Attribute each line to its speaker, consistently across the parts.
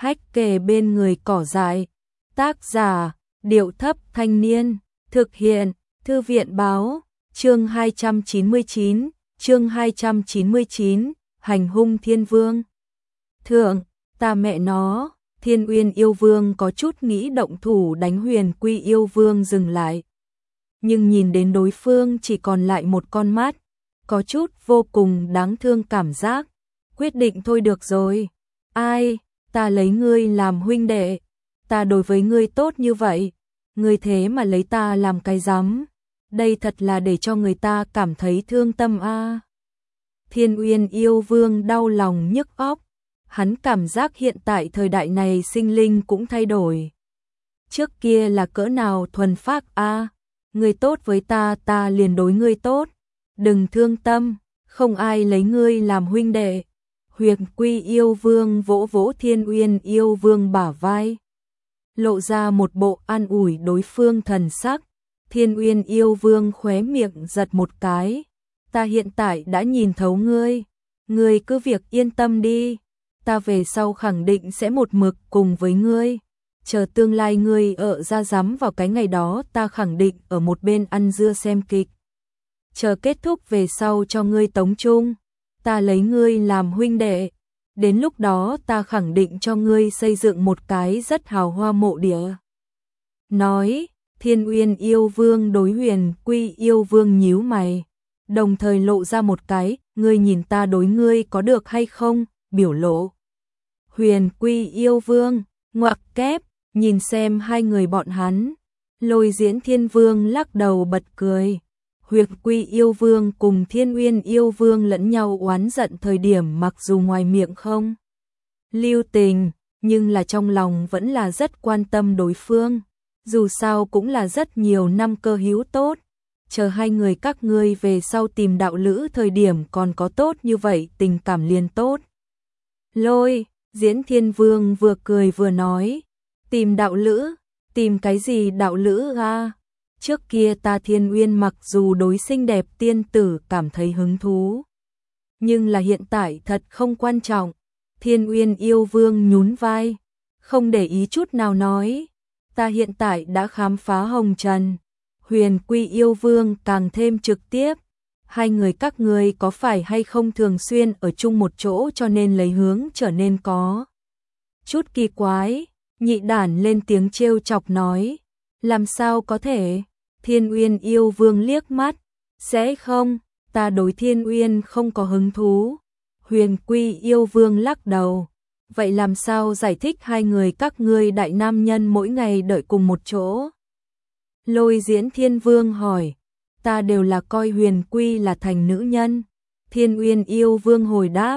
Speaker 1: hách kề bên người cỏ dại. Tác giả, Điệu Thấp Thanh Niên. Thực hiện, Thư viện Báo. Chương 299, Hành hung Thiên Vương. Thượng, ta mẹ nó, Thiên Uyên yêu vương có chút nghĩ động thủ đánh Huyền Quy yêu vương dừng lại. Nhưng nhìn đến đối phương chỉ còn lại một con mắt, có chút vô cùng đáng thương cảm giác. Quyết định thôi được rồi. Ai, ta lấy ngươi làm huynh đệ, ta đối với ngươi tốt như vậy, ngươi thế mà lấy ta làm cái rắm. Đây thật là để cho người ta cảm thấy thương tâm a. Thiên Uyên yêu vương đau lòng nhức óc, hắn cảm giác hiện tại thời đại này sinh linh cũng thay đổi. Trước kia là cỡ nào thuần phác a, ngươi tốt với ta, ta liền đối ngươi tốt, đừng thương tâm, không ai lấy ngươi làm huynh đệ. Huyền Quy yêu vương vỗ vỗ Thiên Uyên yêu vương bả vai, lộ ra một bộ an ủi đối phương thần sắc. Thiên Uyên yêu vương khóe miệng giật một cái, ta hiện tại đã nhìn thấu ngươi, ngươi cứ việc yên tâm đi, ta về sau khẳng định sẽ một mực cùng với ngươi, chờ tương lai ngươi ở ra dám vào cái ngày đó, ta khẳng định ở một bên ăn dưa xem kịch, chờ kết thúc về sau cho ngươi tống chung, ta lấy ngươi làm huynh đệ, đến lúc đó ta khẳng định cho ngươi xây dựng một cái rất hào hoa mộ địa. Nói, Thiên Uyên yêu vương đối Huyền Quy yêu vương nhíu mày, đồng thời lộ ra một cái, ngươi nhìn ta đối ngươi có được hay không, biểu lộ. Huyền Quy yêu vương, ngoặc kép, nhìn xem hai người bọn hắn. Lôi Diễn Thiên Vương lắc đầu bật cười. Huyền Quy yêu vương cùng Thiên Uyên yêu vương lẫn nhau oán giận thời điểm, mặc dù ngoài miệng không lưu tình, nhưng là trong lòng vẫn là rất quan tâm đối phương. Dù sao cũng là rất nhiều năm cơ hữu tốt, chờ hai người các ngươi về sau tìm đạo lữ thời điểm còn có tốt như vậy tình cảm liền tốt. Lôi Diễn Thiên Vương vừa cười vừa nói, tìm đạo lữ, tìm cái gì đạo lữ a? Trước kia ta Thiên Uyên mặc dù đối xinh đẹp tiên tử cảm thấy hứng thú, nhưng là hiện tại thật không quan trọng. Thiên Uyên yêu vương nhún vai, không để ý chút nào nói, ta hiện tại đã khám phá hồng trần. Huyền Quy yêu vương càng thêm trực tiếp, hai người các ngươi có phải hay không thường xuyên ở chung một chỗ cho nên lấy hướng trở nên có chút kỳ quái. Nhị đản lên tiếng trêu chọc nói, làm sao có thể? Thiên Uyên yêu vương liếc mắt, sẽ không, ta đối Thiên Uyên không có hứng thú. Huyền Quy yêu vương lắc đầu, vậy làm sao giải thích hai người các ngươi đại nam nhân mỗi ngày đợi cùng một chỗ? Lôi Diễn Thiên Vương hỏi, ta đều là coi Huyền Quy là thành nữ nhân. Thiên Uyên yêu vương hồi đáp,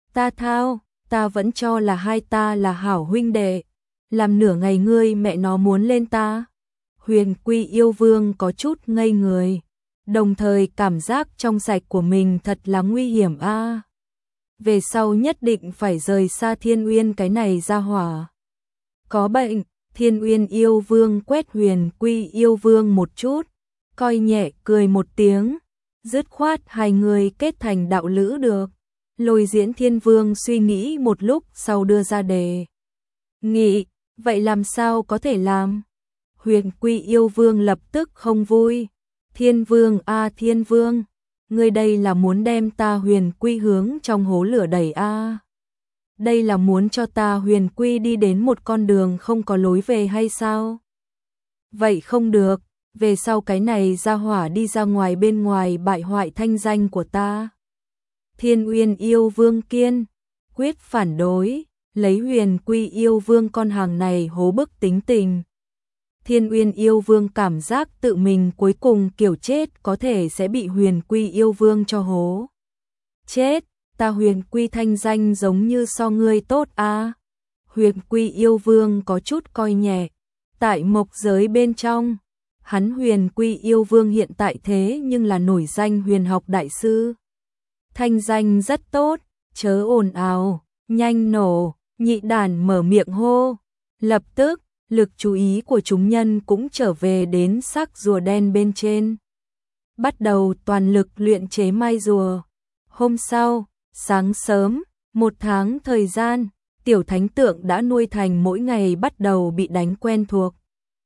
Speaker 1: ta vẫn cho là hai ta là hảo huynh đệ, làm nửa ngày ngươi mẹ nó muốn lên ta. Huyền Quy yêu vương có chút ngây người, đồng thời cảm giác trong sạch của mình thật là nguy hiểm a. Về sau nhất định phải rời xa Thiên Uyên cái này ra hỏa. Có bệnh. Thiên Uyên yêu vương quét Huyền Quy yêu vương một chút, coi nhẹ cười một tiếng, dứt khoát hai người kết thành đạo lữ được. Lôi Diễn Thiên Vương suy nghĩ một lúc sau đưa ra đề nghị, vậy làm sao có thể làm? Huyền Quy yêu vương lập tức không vui, Thiên Vương a Thiên Vương, ngươi đây là muốn đem ta Huyền Quy hướng trong hố lửa đẩy a? Đây là muốn cho ta Huyền Quy đi đến một con đường không có lối về hay sao? Vậy không được, về sau cái này ra hỏa đi ra ngoài bên ngoài bại hoại thanh danh của ta. Thiên Uyên yêu vương kiên quyết phản đối, lấy Huyền Quy yêu vương con hàng này hố bức tính tình. Thiên Uyên yêu vương cảm giác tự mình cuối cùng kiểu chết có thể sẽ bị Huyền Quy yêu vương cho hố chết. Ta Huyền Quy thanh danh giống như so ngươi tốt a. Huyền Quy yêu vương có chút coi nhẹ, tại mộc giới bên trong, hắn Huyền Quy yêu vương hiện tại thế nhưng là nổi danh huyền học đại sư, thanh danh rất tốt, chớ ồn ào, nhanh nổ. Nhị đản mở miệng hô, lập tức lực chú ý của chúng nhân cũng trở về đến xác rùa đen bên trên, bắt đầu toàn lực luyện chế mai rùa. Hôm sau sáng sớm, một tháng thời gian, Tiểu thánh tượng đã nuôi thành mỗi ngày bắt đầu bị đánh quen thuộc.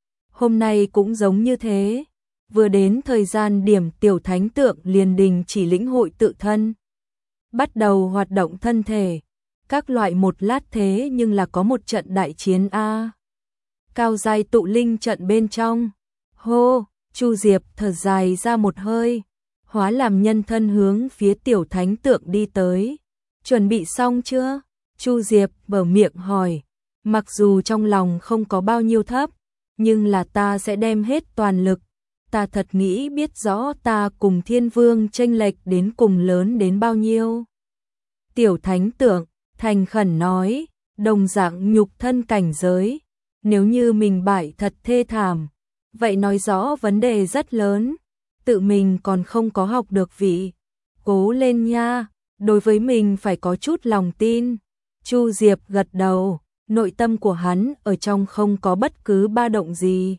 Speaker 1: Hôm nay cũng giống như thế, vừa đến thời gian điểm tiểu thánh tượng liền đình chỉ lĩnh hội tự thân. Bắt đầu hoạt động thân thể, các loại một lát thế nhưng là có một trận đại chiến a. Cao giai tụ linh trận bên trong. Hô, Chu Diệp thở dài ra một hơi, hóa làm nhân thân hướng phía tiểu thánh tượng đi tới. Chuẩn bị xong chưa? Chu Diệp mở miệng hỏi, mặc dù trong lòng không có bao nhiêu thấp, nhưng là ta sẽ đem hết toàn lực. Ta thật nghĩ biết rõ ta cùng Thiên Vương chênh lệch đến cùng lớn đến bao nhiêu. Tiểu thánh tượng thành khẩn nói, đồng dạng nhục thân cảnh giới, nếu như mình bại thật thê thảm, vậy nói rõ vấn đề rất lớn, tự mình còn không có học được vị. Cố lên nha, đối với mình phải có chút lòng tin. Chu Diệp gật đầu, nội tâm của hắn ở trong không có bất cứ ba động gì.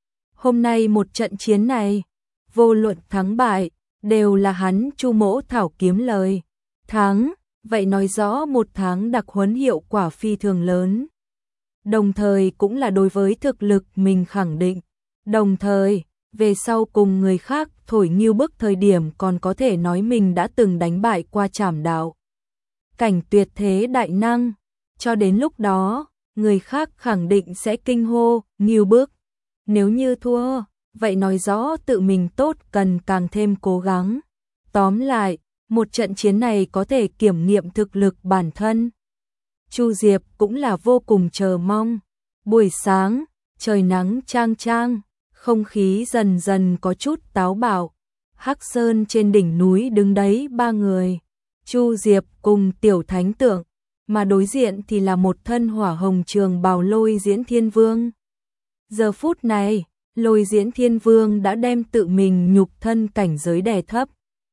Speaker 1: Hôm nay một trận chiến này, vô luận thắng bại, đều là hắn Chu Mỗ Thảo kiếm lời. Thắng, vậy nói rõ một tháng đặc huấn hiệu quả phi thường lớn. Đồng thời cũng là đối với thực lực mình khẳng định. Đồng thời, về sau cùng người khác thổi nghiêu bức thời điểm còn có thể nói mình đã từng đánh bại qua Trảm Đạo cảnh tuyệt thế đại năng. Cho đến lúc đó, người khác khẳng định sẽ kinh hô, nghiêu bức. Nếu như thua, vậy nói rõ tự mình tốt cần càng thêm cố gắng. Tóm lại, một trận chiến này có thể kiểm nghiệm thực lực bản thân. Chu Diệp cũng là vô cùng chờ mong. Buổi sáng, trời nắng chang chang, không khí dần dần có chút táo bạo. Hắc Sơn trên đỉnh núi đứng đấy ba người, Chu Diệp cùng tiểu thánh tượng, mà đối diện thì là một thân hỏa hồng trường bào Lôi Diễn Thiên Vương. Giờ phút này, Lôi Diễn Thiên Vương đã đem tự mình nhục thân cảnh giới đè thấp.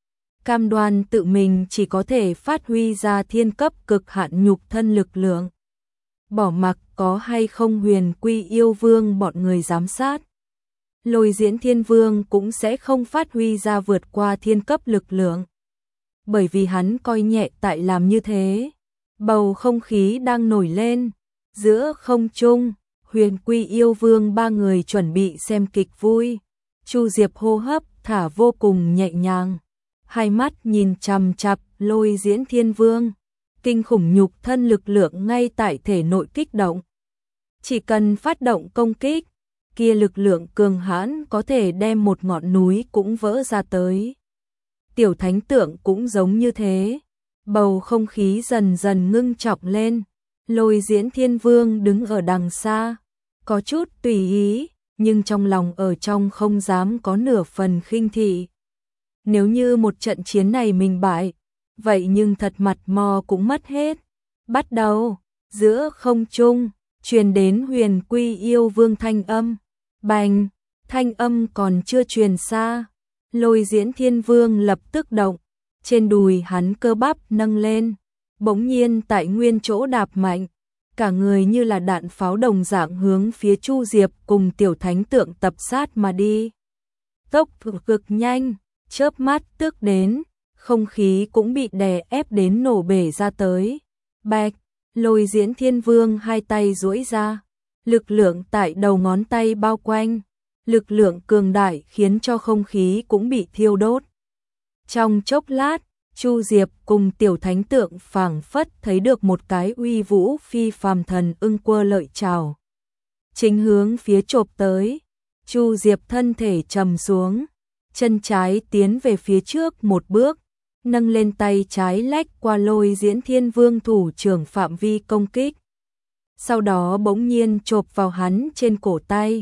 Speaker 1: Cam đoan tự mình chỉ có thể phát huy ra thiên cấp cực hạn nhục thân lực lượng. Bỏ mặc có hay không Huyền Quy Yêu Vương bọn người giám sát, Lôi Diễn Thiên Vương cũng sẽ không phát huy ra vượt qua thiên cấp lực lượng. Bởi vì hắn coi nhẹ tại làm như thế. Bầu không khí đang nổi lên, giữa không trung, Huyền Quy Yêu Vương ba người chuẩn bị xem kịch vui. Chu Diệp hô hấp thả vô cùng nhẹ nhàng, hai mắt nhìn chằm chằm Lôi Diễn Thiên Vương, kinh khủng nhục thân lực lượng ngay tại thể nội kích động. Chỉ cần phát động công kích, kia lực lượng cường hãn có thể đem một ngọn núi cũng vỡ ra tới. Tiểu thánh tượng cũng giống như thế. Bầu không khí dần dần ngưng trọng lên. Lôi Diễn Thiên Vương đứng ở đằng xa, có chút tùy ý, nhưng trong lòng ở trong không dám có nửa phần khinh thị. Nếu như một trận chiến này mình bại, vậy nhưng thật mặt mò cũng mất hết. Bắt đầu, giữa không trung, truyền đến Huyền Quy Yêu Vương thanh âm. Bành, thanh âm còn chưa truyền xa, Lôi Diễn Thiên Vương lập tức động, trên đùi hắn cơ bắp nâng lên, bỗng nhiên tại nguyên chỗ đạp mạnh, cả người như là đạn pháo đồng dạng hướng phía Chu Diệp cùng tiểu thánh tượng tập sát mà đi. Tốc độ cực nhanh, chớp mắt tước đến, không khí cũng bị đè ép đến nổ bể ra tới. Bạch, Lôi Diễn Thiên Vương hai tay duỗi ra, lực lượng tại đầu ngón tay bao quanh, lực lượng cường đại khiến cho không khí cũng bị thiêu đốt. Trong chốc lát, Chu Diệp cùng tiểu thánh tượng phảng phất thấy được một cái uy vũ phi phàm thần ưng quơ lợi chảo, chính hướng phía chộp tới. Chu Diệp thân thể trầm xuống, chân trái tiến về phía trước một bước, nâng lên tay trái lách qua Lôi Diễn Thiên Vương thủ trưởng phạm vi công kích. Sau đó bỗng nhiên chộp vào hắn trên cổ tay.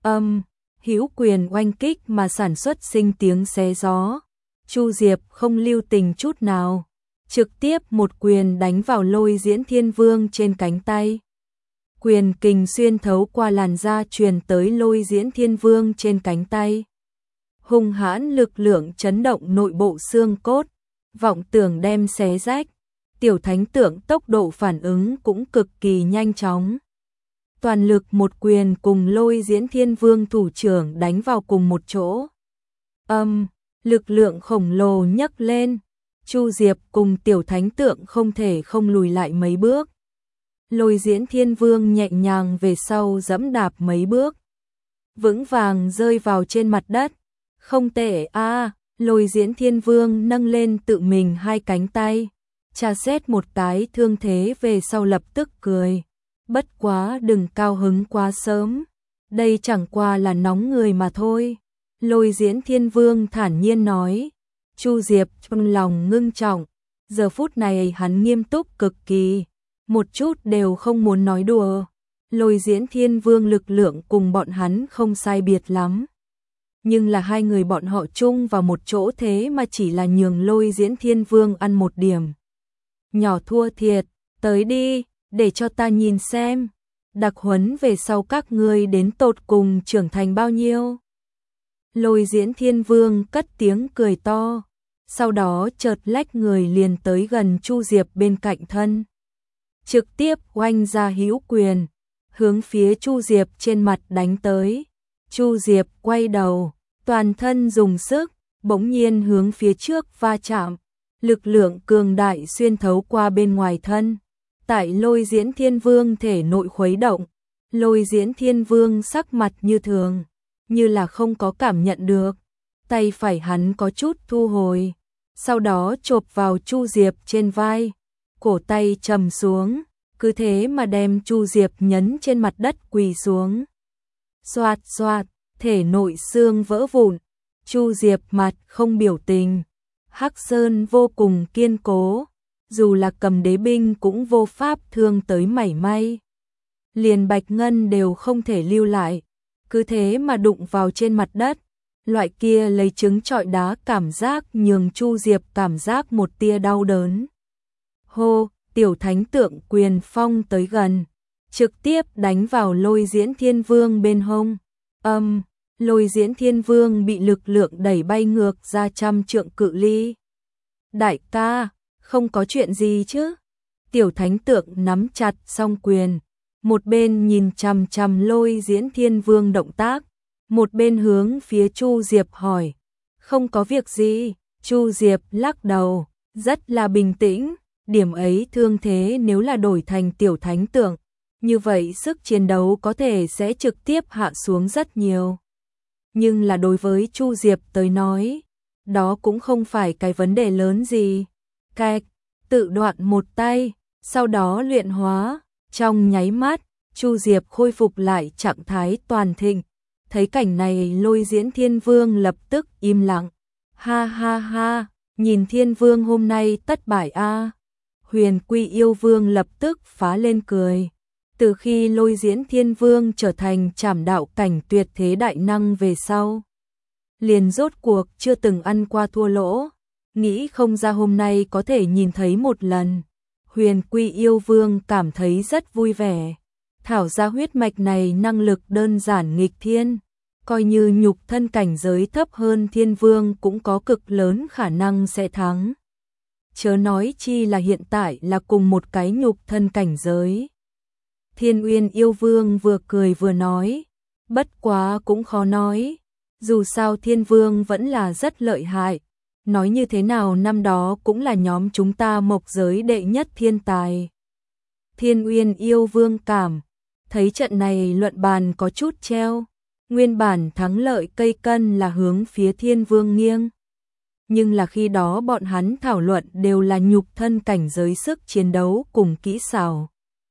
Speaker 1: Hữu quyền oanh kích mà sản xuất sinh tiếng xé gió. Chu Diệp không lưu tình chút nào, trực tiếp một quyền đánh vào Lôi Diễn Thiên Vương trên cánh tay. Quyền kình xuyên thấu qua làn da truyền tới Lôi Diễn Thiên Vương trên cánh tay. Hung hãn lực lượng chấn động nội bộ xương cốt, vọng tưởng đem xé rách. Tiểu thánh tượng tốc độ phản ứng cũng cực kỳ nhanh chóng. Toàn lực một quyền cùng Lôi Diễn Thiên Vương thủ trưởng đánh vào cùng một chỗ. Lực lượng khổng lồ nhấc lên, Chu Diệp cùng tiểu thánh tượng không thể không lùi lại mấy bước. Lôi Diễn Thiên Vương nhẹ nhàng về sau giẫm đạp mấy bước, vững vàng rơi vào trên mặt đất. Không tệ a. Lôi Diễn Thiên Vương nâng lên tự mình hai cánh tay, tra xét một cái thương thế về sau lập tức cười. Bất quá đừng cao hứng quá sớm, đây chẳng qua là nóng người mà thôi. Lôi Diễn Thiên Vương thản nhiên nói. Chu Diệp trong lòng ngưng trọng, giờ phút này hắn nghiêm túc cực kỳ, một chút đều không muốn nói đùa. Lôi Diễn Thiên Vương lực lượng cùng bọn hắn không sai biệt lắm, nhưng là hai người bọn họ chung vào một chỗ thế mà chỉ là nhường Lôi Diễn Thiên Vương ăn một điểm nhỏ thua thiệt. Tới đi, để cho ta nhìn xem, đặc huấn về sau các ngươi đến tột cùng trưởng thành bao nhiêu. Lôi Diễn Thiên Vương cất tiếng cười to, sau đó chợt lách người liền tới gần Chu Diệp bên cạnh thân, trực tiếp oanh ra hữu quyền, hướng phía Chu Diệp trên mặt đánh tới. Chu Diệp quay đầu, toàn thân dùng sức, bỗng nhiên hướng phía trước va chạm, lực lượng cường đại xuyên thấu qua bên ngoài thân, tại Lôi Diễn Thiên Vương thể nội khuấy động. Lôi Diễn Thiên Vương sắc mặt như thường, như là không có cảm nhận được. Tay phải hắn có chút thu hồi, sau đó chộp vào Chu Diệp trên vai, cổ tay trầm xuống, cứ thế mà đem Chu Diệp nhấn trên mặt đất quỳ xuống. Xoạt xoạt, thể nội xương vỡ vụn, Chu Diệp mặt không biểu tình, hắc sơn vô cùng kiên cố, dù là cầm đế binh cũng vô pháp thương tới mảy may. Liền bạch ngân đều không thể lưu lại, cứ thế mà đụng vào trên mặt đất. Loại kia lấy trứng trọi đá cảm giác nhường Chu Diệp cảm giác một tia đau đớn. Hô, tiểu thánh tượng quyền phong tới gần, trực tiếp đánh vào Lôi Diễn Thiên Vương bên hông. Lôi Diễn Thiên Vương bị lực lượng đẩy bay ngược ra 100 trượng cự ly. Đại ca, không có chuyện gì chứ? Tiểu thánh tượng nắm chặt song quyền, một bên nhìn chằm chằm Lôi Diễn Thiên Vương động tác, một bên hướng phía Chu Diệp hỏi. Không có việc gì. Chu Diệp lắc đầu, rất là bình tĩnh. Điểm ấy thương thế nếu là đổi thành tiểu thánh tượng, như vậy sức chiến đấu có thể sẽ trực tiếp hạ xuống rất nhiều. Nhưng là đối với Chu Diệp tới nói, đó cũng không phải cái vấn đề lớn gì. Cạch, tự đoạn một tay, sau đó luyện hóa, trong nháy mắt, Chu Diệp khôi phục lại trạng thái toàn thịnh. Thấy cảnh này Lôi Diễn Thiên Vương lập tức im lặng. Ha ha ha, nhìn Thiên Vương hôm nay tất bại a. Huyền Quy Yêu Vương lập tức phá lên cười. Từ khi Lôi Diễn Thiên Vương trở thành trảm đạo cảnh tuyệt thế đại năng về sau, liền rốt cuộc chưa từng ăn qua thua lỗ, nghĩ không ra hôm nay có thể nhìn thấy một lần. Huyền Quy Yêu Vương cảm thấy rất vui vẻ. Thảo ra huyết mạch này năng lực đơn giản nghịch thiên, coi như nhục thân cảnh giới thấp hơn Thiên Vương cũng có cực lớn khả năng sẽ thắng. Chớ nói chi là hiện tại là cùng một cái nhục thân cảnh giới. Thiên Uyên Yêu Vương vừa cười vừa nói, bất quá cũng khó nói, dù sao Thiên Vương vẫn là rất lợi hại, nói như thế nào năm đó cũng là nhóm chúng ta mộc giới đệ nhất thiên tài. Thiên Uyên Yêu Vương cảm thấy trận này luận bàn có chút treo, nguyên bản thắng lợi cây cân là hướng phía Thiên Vương nghiêng. Nhưng là khi đó bọn hắn thảo luận đều là nhục thân cảnh giới sức chiến đấu cùng kỹ xảo.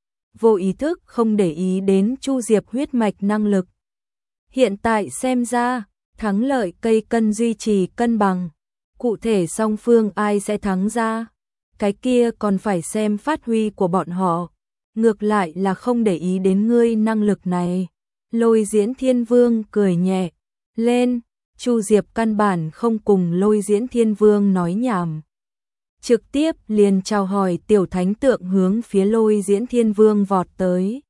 Speaker 1: Vô ý thức không để ý đến Chu Diệp huyết mạch năng lực. Hiện tại xem ra, thắng lợi cây cân duy trì cân bằng. Cụ thể song phương ai sẽ thắng ra, cái kia còn phải xem phát huy của bọn họ. Ngược lại là không để ý đến ngươi năng lực này. Lôi Diễn Thiên Vương cười nhẹ lên, Chu Diệp căn bản không cùng Lôi Diễn Thiên Vương nói nhảm, trực tiếp liền chào hỏi tiểu thánh tượng hướng phía Lôi Diễn Thiên Vương vọt tới.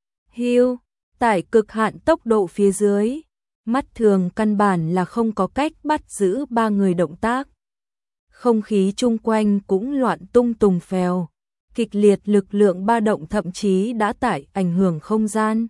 Speaker 1: Hiu, tại cực hạn tốc độ phía dưới, mắt thường căn bản là không có cách bắt giữ ba người động tác. Không khí chung quanh cũng loạn tung tùng phèo, kịch liệt lực lượng ba động thậm chí đã tải ảnh hưởng không gian.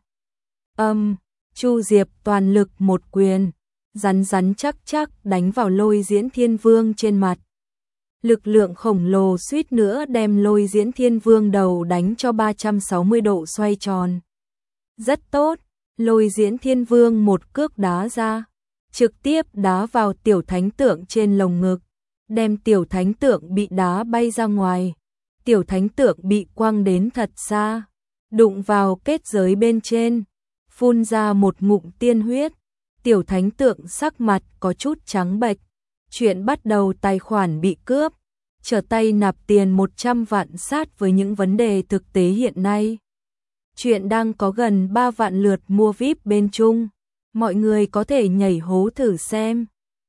Speaker 1: Chu Diệp toàn lực một quyền, rắn rắn chắc chắc đánh vào Lôi Diễn Thiên Vương trên mặt. Lực lượng khổng lồ suýt nữa đem Lôi Diễn Thiên Vương đầu đánh cho 360 độ xoay tròn. Rất tốt, Lôi Diễn Thiên Vương một cước đá ra, trực tiếp đá vào tiểu thánh tượng trên lồng ngực, đem tiểu thánh tượng bị đá bay ra ngoài. Tiểu thánh tượng bị quăng đến thật xa, đụng vào kết giới bên trên, phun ra một ngụm tiên huyết. Tiểu thánh tượng sắc mặt có chút trắng bệch. Chuyện bắt đầu tài khoản bị cướp, trở tay nạp tiền 100 vạn sát với những vấn đề thực tế hiện nay. Chuyện đang có gần 3 vạn lượt mua VIP bên Trung. Mọi người có thể nhảy hố thử xem.